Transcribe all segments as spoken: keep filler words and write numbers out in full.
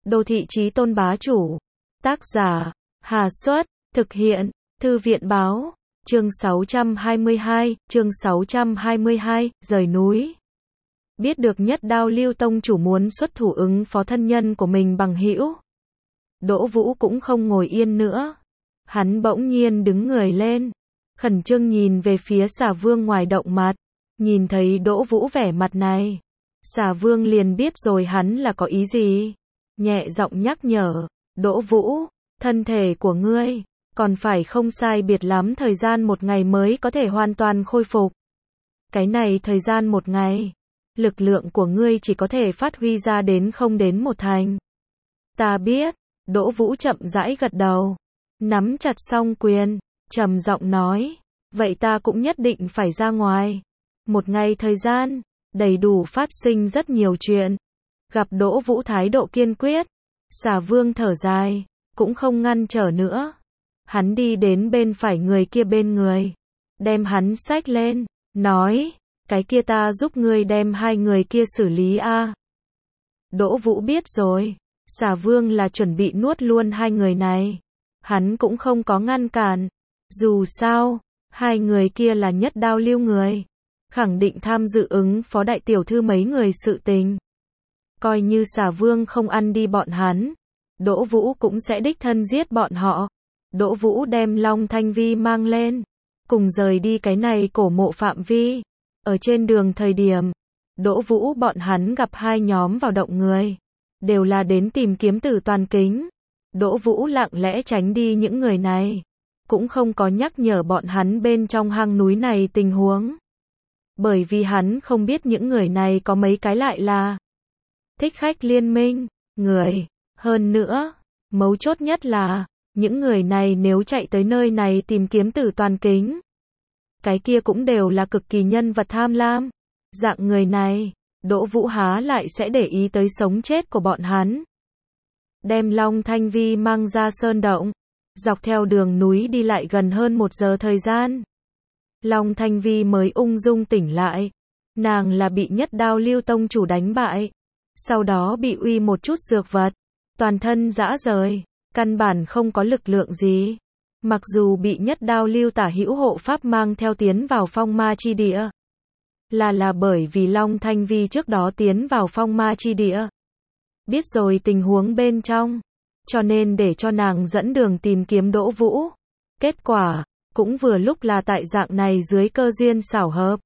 Đô thị chí tôn bá chủ. Tác giả, Hà Xuất, thực hiện, Thư viện báo, chương sáu trăm hai mươi hai, chương sáu trăm hai mươi hai, rời núi. Biết được Nhất Đao Lưu tông chủ muốn xuất thủ ứng phó thân nhân của mình bằng hữu. Đỗ Vũ cũng không ngồi yên nữa. Hắn bỗng nhiên đứng người lên, khẩn trương nhìn về phía Xà Vương ngoài động mặt. Nhìn thấy Đỗ Vũ vẻ mặt này, Xà Vương liền biết rồi hắn là có ý gì. Nhẹ giọng nhắc nhở, Đỗ Vũ, thân thể của ngươi, còn phải không sai biệt lắm thời gian một ngày mới có thể hoàn toàn khôi phục. Cái này thời gian một ngày, lực lượng của ngươi chỉ có thể phát huy ra đến không đến một thành. Ta biết, Đỗ Vũ chậm rãi gật đầu, nắm chặt song quyền, trầm giọng nói, vậy ta cũng nhất định phải ra ngoài. Một ngày thời gian, đầy đủ phát sinh rất nhiều chuyện. Gặp Đỗ Vũ thái độ kiên quyết, Xà Vương thở dài, cũng không ngăn trở nữa. Hắn đi đến bên phải người kia bên người, đem hắn xách lên, nói, cái kia ta giúp ngươi đem hai người kia xử lý a. Đỗ Vũ biết rồi, Xà Vương là chuẩn bị nuốt luôn hai người này. Hắn cũng không có ngăn cản. Dù sao, hai người kia là Nhất Đao Lưu người, khẳng định tham dự ứng phó đại tiểu thư mấy người sự tình. Coi như Xà Vương không ăn đi bọn hắn, Đỗ Vũ cũng sẽ đích thân giết bọn họ. Đỗ Vũ đem Long Thanh Vi mang lên, cùng rời đi cái này cổ mộ phạm vi. Ở trên đường thời điểm, Đỗ Vũ bọn hắn gặp hai nhóm vào động người, đều là đến tìm kiếm Tử Toàn Kính. Đỗ Vũ lặng lẽ tránh đi những người này, cũng không có nhắc nhở bọn hắn bên trong hang núi này tình huống. Bởi vì hắn không biết những người này có mấy cái lại là Thích Khách Liên Minh, người. Hơn nữa, mấu chốt nhất là, những người này nếu chạy tới nơi này tìm kiếm Tử Toàn Kính, cái kia cũng đều là cực kỳ nhân vật tham lam. Dạng người này, Đỗ Vũ há lại sẽ để ý tới sống chết của bọn hắn. Đem Long Thanh Vi mang ra sơn động, dọc theo đường núi đi lại gần hơn một giờ thời gian. Long Thanh Vi mới ung dung tỉnh lại. Nàng là bị Nhất Đao Lưu tông chủ đánh bại, sau đó bị uy một chút dược vật, toàn thân rã rời, căn bản không có lực lượng gì. Mặc dù bị Nhất Đao Lưu tả hữu hộ pháp mang theo tiến vào phong ma chi địa, là là bởi vì Long Thanh Vi trước đó tiến vào phong ma chi địa, biết rồi tình huống bên trong, cho nên để cho nàng dẫn đường tìm kiếm Đỗ Vũ. Kết quả, cũng vừa lúc là tại dạng này dưới cơ duyên xảo hợp,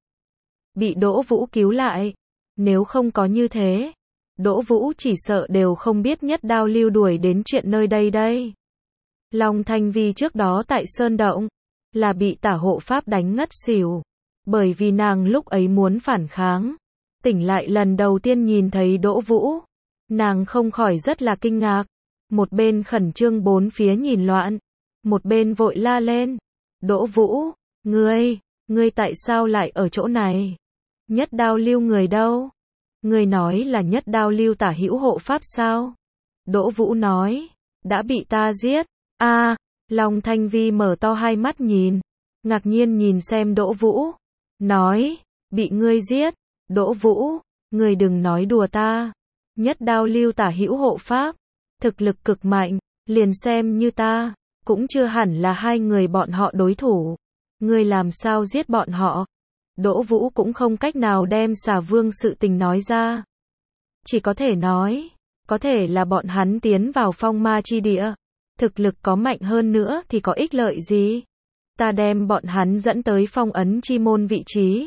bị Đỗ Vũ cứu lại. Nếu không có như thế, Đỗ Vũ chỉ sợ đều không biết Nhất Đao Lưu đuổi đến chuyện nơi đây đây. Long Thanh Vi trước đó tại sơn động, là bị tả hộ pháp đánh ngất xỉu, bởi vì nàng lúc ấy muốn phản kháng. Tỉnh lại lần đầu tiên nhìn thấy Đỗ Vũ, nàng không khỏi rất là kinh ngạc, một bên khẩn trương bốn phía nhìn loạn, một bên vội la lên, Đỗ Vũ, ngươi, ngươi tại sao lại ở chỗ này? Nhất Đao Lưu người đâu? Ngươi nói là Nhất Đao Lưu tả hữu hộ pháp sao? Đỗ Vũ nói, đã bị ta giết. A, à, Long Thanh Vi mở to hai mắt nhìn, ngạc nhiên nhìn xem Đỗ Vũ, nói, bị ngươi giết. Đỗ Vũ, ngươi đừng nói đùa ta. Nhất Đao Lưu tả hữu hộ pháp, thực lực cực mạnh, liền xem như ta, cũng chưa hẳn là hai người bọn họ đối thủ. Ngươi làm sao giết bọn họ? Đỗ Vũ cũng không cách nào đem Xà Vương sự tình nói ra. Chỉ có thể nói, có thể là bọn hắn tiến vào phong ma chi địa, thực lực có mạnh hơn nữa thì có ích lợi gì? Ta đem bọn hắn dẫn tới phong ấn chi môn vị trí,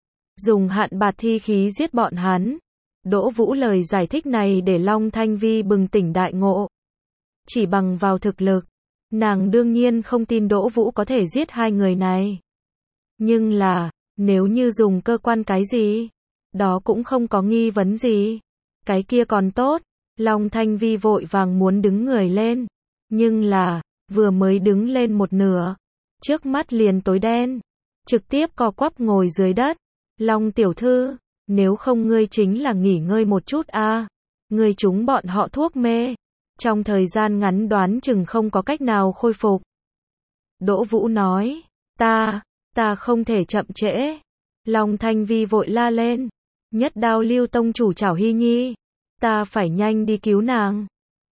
dùng hạn bạt thi khí giết bọn hắn. Đỗ Vũ lời giải thích này để Long Thanh Vi bừng tỉnh đại ngộ. Chỉ bằng vào thực lực, nàng đương nhiên không tin Đỗ Vũ có thể giết hai người này. Nhưng là, nếu như dùng cơ quan cái gì, đó cũng không có nghi vấn gì. Cái kia còn tốt. Long Thanh Vi vội vàng muốn đứng người lên, nhưng là, vừa mới đứng lên một nửa, trước mắt liền tối đen, trực tiếp co quắp ngồi dưới đất. Long tiểu thư, nếu không ngươi chính là nghỉ ngơi một chút a. À. Ngươi trúng bọn họ thuốc mê, trong thời gian ngắn đoán chừng không có cách nào khôi phục. Đỗ Vũ nói, ta, ta không thể chậm trễ. Long Thanh Vi vội la lên, Nhất Đao Lưu tông chủ Trảo Hy Nhi, ta phải nhanh đi cứu nàng.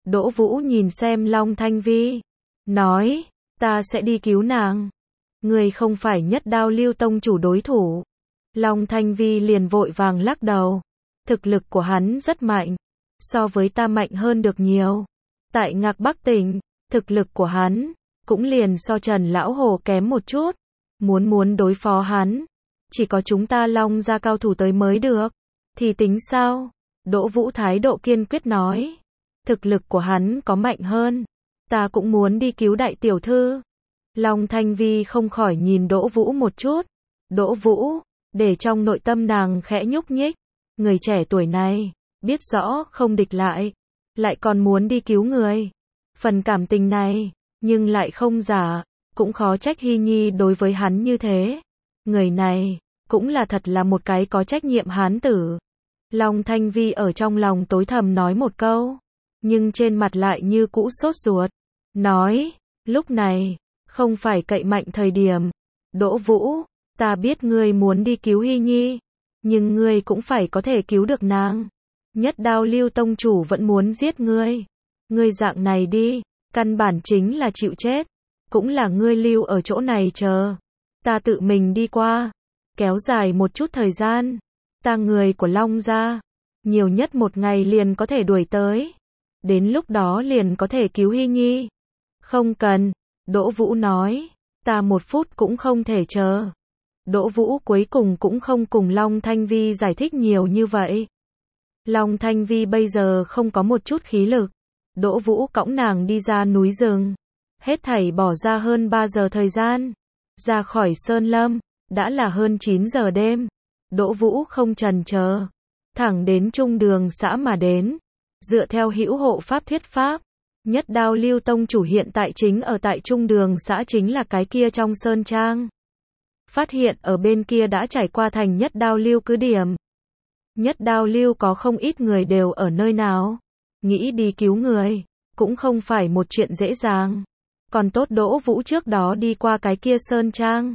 Đỗ Vũ nhìn xem Long Thanh Vi, nói, ta sẽ đi cứu nàng. Ngươi không phải Nhất Đao Lưu tông chủ đối thủ. Long Thanh Vi liền vội vàng lắc đầu. Thực lực của hắn rất mạnh, so với ta mạnh hơn được nhiều. Tại Ngạc Bắc tỉnh, thực lực của hắn cũng liền so Trần Lão Hồ kém một chút. Muốn muốn đối phó hắn, chỉ có chúng ta Long gia cao thủ tới mới được. Thì tính sao? Đỗ Vũ thái độ kiên quyết nói. Thực lực của hắn có mạnh hơn, ta cũng muốn đi cứu đại tiểu thư. Long Thanh Vi không khỏi nhìn Đỗ Vũ một chút. Đỗ Vũ, để trong nội tâm nàng khẽ nhúc nhích. Người trẻ tuổi này, biết rõ không địch lại, lại còn muốn đi cứu người. Phần cảm tình này, nhưng lại không giả, cũng khó trách Hy Nhi đối với hắn như thế. Người này, cũng là thật là một cái có trách nhiệm hán tử. Long Thanh Vi ở trong lòng tối thầm nói một câu, nhưng trên mặt lại như cũ sốt ruột. Nói, lúc này, không phải cậy mạnh thời điểm. Đỗ Vũ, ta biết ngươi muốn đi cứu Hy Nhi, nhưng ngươi cũng phải có thể cứu được nàng. Nhất Đao Lưu tông chủ vẫn muốn giết ngươi. Ngươi dạng này đi, căn bản chính là chịu chết. Cũng là ngươi lưu ở chỗ này chờ. Ta tự mình đi qua. Kéo dài một chút thời gian. Ta người của Long gia, nhiều nhất một ngày liền có thể đuổi tới. Đến lúc đó liền có thể cứu Hy Nhi. Không cần, Đỗ Vũ nói. Ta một phút cũng không thể chờ. Đỗ Vũ cuối cùng cũng không cùng Long Thanh Vi giải thích nhiều như vậy. Long Thanh Vi bây giờ không có một chút khí lực. Đỗ Vũ cõng nàng đi ra núi rừng. Hết thảy bỏ ra hơn ba giờ thời gian. Ra khỏi Sơn Lâm, đã là hơn chín giờ đêm. Đỗ Vũ không chần chờ, thẳng đến trung đường xã mà đến. Dựa theo hữu hộ pháp thuyết pháp, Nhất Đao Lưu tông chủ hiện tại chính ở tại trung đường xã, chính là cái kia trong sơn trang. Phát hiện ở bên kia đã trải qua thành Nhất Đao Lưu cứ điểm. Nhất Đao Lưu có không ít người đều ở nơi nào. Nghĩ đi cứu người, cũng không phải một chuyện dễ dàng. Còn tốt Đỗ Vũ trước đó đi qua cái kia sơn trang.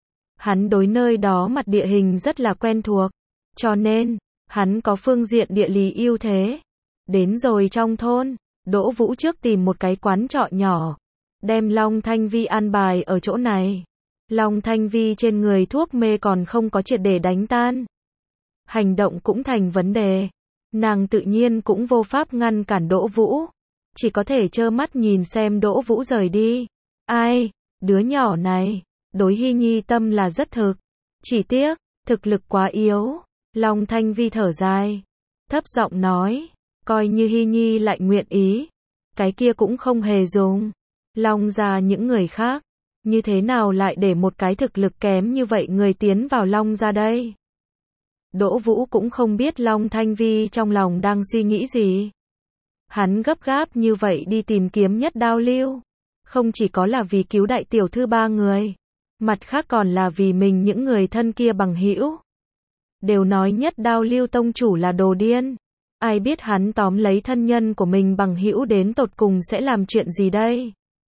Hắn đối nơi đó mặt địa hình rất là quen thuộc, cho nên, hắn có phương diện địa lý ưu thế. Đến rồi trong thôn, Đỗ Vũ trước tìm một cái quán trọ nhỏ, đem Long Thanh Vi an bài ở chỗ này. Long Thanh Vi trên người thuốc mê còn không có triệt để đánh tan. Hành động cũng thành vấn đề. Nàng tự nhiên cũng vô pháp ngăn cản Đỗ Vũ. Chỉ có thể trơ mắt nhìn xem Đỗ Vũ rời đi. Ai, đứa nhỏ này, đối Hy Nhi tâm là rất thực. Chỉ tiếc, thực lực quá yếu. Long Thanh Vi thở dài, thấp giọng nói, coi như Hy Nhi lại nguyện ý, cái kia cũng không hề dùng. Long gia những người khác, như thế nào lại để một cái thực lực kém như vậy người tiến vào Long gia đây? Đỗ Vũ cũng không biết Long Thanh Vi trong lòng đang suy nghĩ gì. Hắn gấp gáp như vậy đi tìm kiếm Nhất Đao Lưu, không chỉ có là vì cứu đại tiểu thư ba người, mặt khác còn là vì mình những người thân kia bằng hữu. Đều nói Nhất Đao Lưu tông chủ là đồ điên, ai biết hắn tóm lấy thân nhân của mình bằng hữu đến tột cùng sẽ làm chuyện gì đây?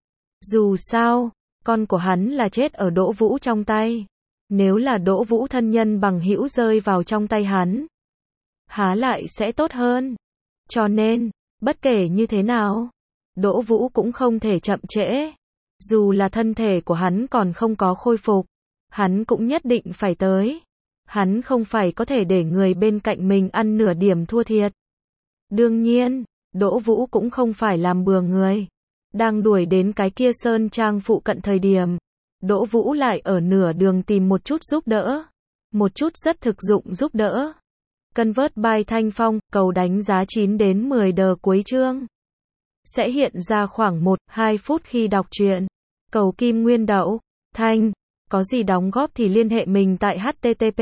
Dù sao, con của hắn là chết ở Đỗ Vũ trong tay. Nếu là Đỗ Vũ thân nhân bằng hữu rơi vào trong tay hắn, há lại sẽ tốt hơn. Cho nên, bất kể như thế nào, Đỗ Vũ cũng không thể chậm trễ. Dù là thân thể của hắn còn không có khôi phục, hắn cũng nhất định phải tới. Hắn không phải có thể để người bên cạnh mình ăn nửa điểm thua thiệt. Đương nhiên, Đỗ Vũ cũng không phải làm bừa người. Đang đuổi đến cái kia sơn trang phụ cận thời điểm, Đỗ Vũ lại ở nửa đường tìm một chút giúp đỡ. Một chút rất thực dụng giúp đỡ. Convert by Thanh Phong, cầu đánh giá chín đến mười đờ cuối chương. Sẽ hiện ra khoảng một đến hai phút khi đọc truyện. Cầu Kim Nguyên Đậu, Thanh, có gì đóng góp thì liên hệ mình tại http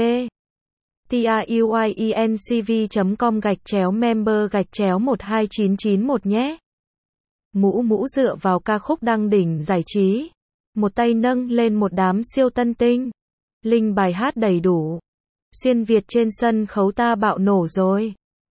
truyencv chấm com gạch chéo member gạch chéo một hai chín chín một nhé. Mũ mũ dựa vào ca khúc đăng đỉnh giải trí. Một tay nâng lên một đám siêu tân tinh. Linh bài hát đầy đủ. Xuyên Việt trên sân khấu ta bạo nổ rồi.